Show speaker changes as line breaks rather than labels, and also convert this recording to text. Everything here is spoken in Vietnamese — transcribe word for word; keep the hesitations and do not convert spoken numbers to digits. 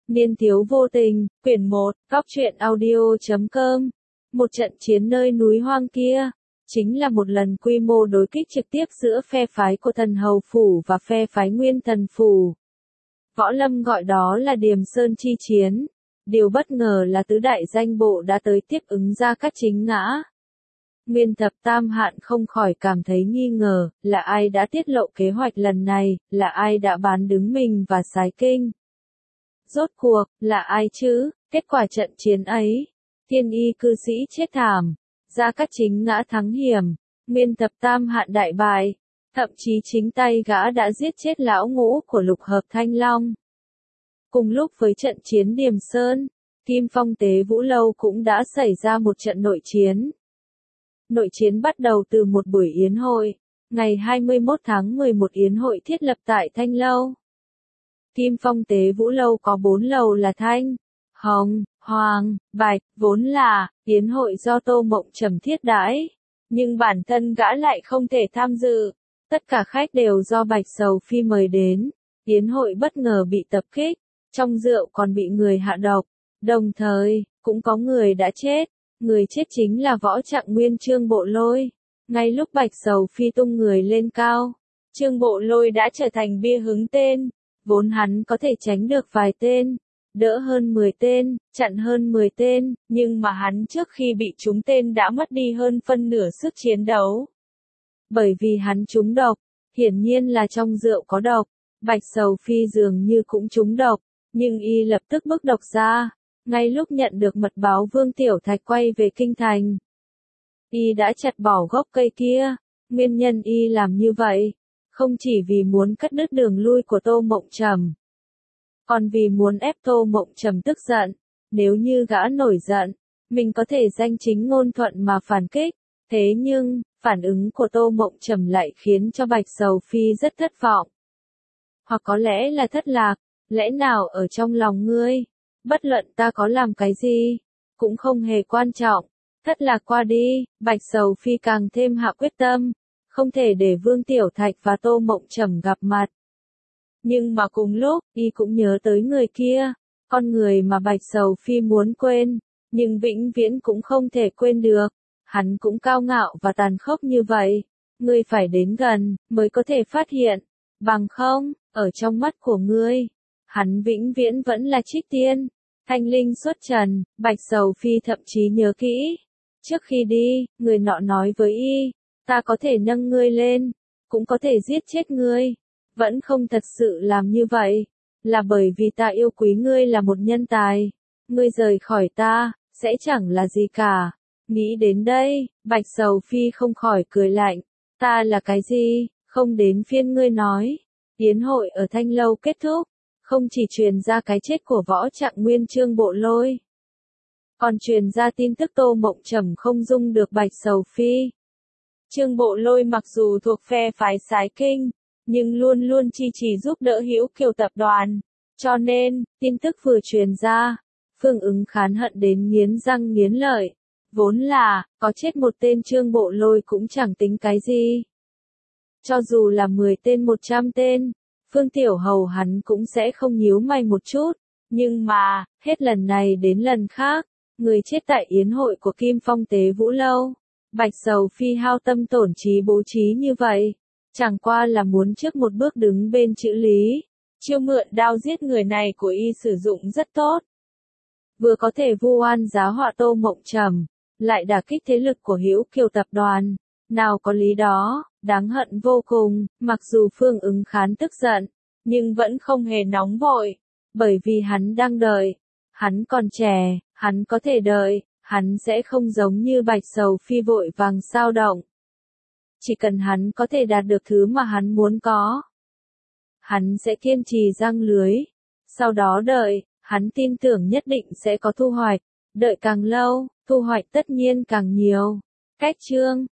Niên thiếu vô tình, quyển một, góc truyện audio chấm com. Một trận chiến nơi núi hoang kia, chính là một lần quy mô đối kích trực tiếp giữa phe phái của Thần Hầu Phủ và phe phái Nguyên Thần Phủ. Võ Lâm gọi đó là Điềm Sơn chi chiến. Điều bất ngờ là tứ đại danh bộ đã tới tiếp ứng Gia Cát Chính ngã. Nguyên Thập Tam Hạn không khỏi cảm thấy nghi ngờ, là ai đã tiết lộ kế hoạch lần này, là ai đã bán đứng mình và Sái Kinh. Rốt cuộc, là ai chứ? Kết quả trận chiến ấy, Thiên Y cư sĩ chết thảm, Gia Cát Chính ngã thắng hiểm, Nguyên Thập Tam Hạn đại bại, thậm chí chính tay gã đã giết chết lão ngũ của Lục Hợp Thanh Long. Cùng lúc với trận chiến Điềm Sơn, Kim Phong Tế Vũ Lâu cũng đã xảy ra một trận nội chiến. Nội chiến bắt đầu từ một buổi yến hội, ngày hai mươi mốt tháng mười một yến hội thiết lập tại Thanh Lâu. Kim Phong Tế Vũ Lâu có bốn lầu là Thanh, Hồng, Hoàng, Bạch, vốn là yến hội do Tô Mộng Trầm thiết đãi, nhưng bản thân gã lại không thể tham dự. Tất cả khách đều do Bạch Sầu Phi mời đến. Yến hội bất ngờ bị tập kích, trong rượu còn bị người hạ độc, đồng thời cũng có người đã chết. Người chết chính là Võ Trạng Nguyên Trương Bộ Lôi. Ngay lúc Bạch Sầu Phi tung người lên cao, Trương Bộ Lôi đã trở thành bia hứng tên. Vốn hắn có thể tránh được vài tên, đỡ hơn mười tên, chặn hơn mười tên, nhưng mà hắn trước khi bị trúng tên đã mất đi hơn phân nửa sức chiến đấu. Bởi vì hắn trúng độc, hiển nhiên là trong rượu có độc. Bạch Sầu Phi dường như cũng trúng độc, nhưng y lập tức bức độc ra. Ngay lúc nhận được mật báo Vương Tiểu Thạch quay về kinh thành, y đã chặt bỏ gốc cây kia. Nguyên nhân y làm như vậy, không chỉ vì muốn cắt đứt đường lui của Tô Mộng Trầm, còn vì muốn ép Tô Mộng Trầm tức giận. Nếu như gã nổi giận, mình có thể danh chính ngôn thuận mà phản kích. Thế nhưng, phản ứng của Tô Mộng Trầm lại khiến cho Bạch Sầu Phi rất thất vọng. Hoặc có lẽ là thất lạc, lẽ nào ở trong lòng ngươi, bất luận ta có làm cái gì, cũng không hề quan trọng. Thất lạc qua đi, Bạch Sầu Phi càng thêm hạ quyết tâm, không thể để Vương Tiểu Thạch và Tô Mộng Trầm gặp mặt. Nhưng mà cùng lúc, y cũng nhớ tới người kia, con người mà Bạch Sầu Phi muốn quên, nhưng vĩnh viễn cũng không thể quên được. Hắn cũng cao ngạo và tàn khốc như vậy, ngươi phải đến gần, mới có thể phát hiện, bằng không, ở trong mắt của ngươi, hắn vĩnh viễn vẫn là Trích Tiên, thanh linh xuất trần. Bạch Sầu Phi thậm chí nhớ kỹ, trước khi đi, người nọ nói với y, ta có thể nâng ngươi lên, cũng có thể giết chết ngươi, vẫn không thật sự làm như vậy, là bởi vì ta yêu quý ngươi là một nhân tài, ngươi rời khỏi ta, sẽ chẳng là gì cả. Nghĩ đến đây, Bạch Sầu Phi không khỏi cười lạnh, ta là cái gì, không đến phiên ngươi nói. Yến hội ở Thanh Lâu kết thúc, không chỉ truyền ra cái chết của Võ Trạng Nguyên Trương Bộ Lôi, còn truyền ra tin tức Tô Mộng Trầm không dung được Bạch Sầu Phi. Trương Bộ Lôi mặc dù thuộc phe phái Sái Kinh, nhưng luôn luôn chi trì giúp đỡ Hữu Kiều tập đoàn, cho nên, tin tức vừa truyền ra, Phương Ứng Khán hận đến nghiến răng nghiến lợi. Vốn là, có chết một tên Trương Bộ Lôi cũng chẳng tính cái gì. Cho dù là mười tên một trăm tên, Phương Tiểu Hầu hắn cũng sẽ không nhíu mày một chút. Nhưng mà, hết lần này đến lần khác, người chết tại yến hội của Kim Phong Tế Vũ Lâu. Bạch Sầu Phi hao tâm tổn trí bố trí như vậy, chẳng qua là muốn trước một bước đứng bên chữ lý. Chiêu mượn đao giết người này của y sử dụng rất tốt. Vừa có thể vu oan giá họa Tô Mộng Trầm, lại đả kích thế lực của Hữu Kiều tập đoàn. Nào có lý đó, đáng hận vô cùng. Mặc dù Phương Ứng Khán tức giận, nhưng vẫn không hề nóng vội, bởi vì hắn đang đợi. Hắn còn trẻ, hắn có thể đợi, hắn sẽ không giống như Bạch Sầu Phi vội vàng sao động. Chỉ cần hắn có thể đạt được thứ mà hắn muốn có, hắn sẽ kiên trì giăng lưới. Sau đó đợi, hắn tin tưởng nhất định sẽ có thu hoạch. Đợi càng lâu, thu hoạch tất nhiên càng nhiều. Cách chương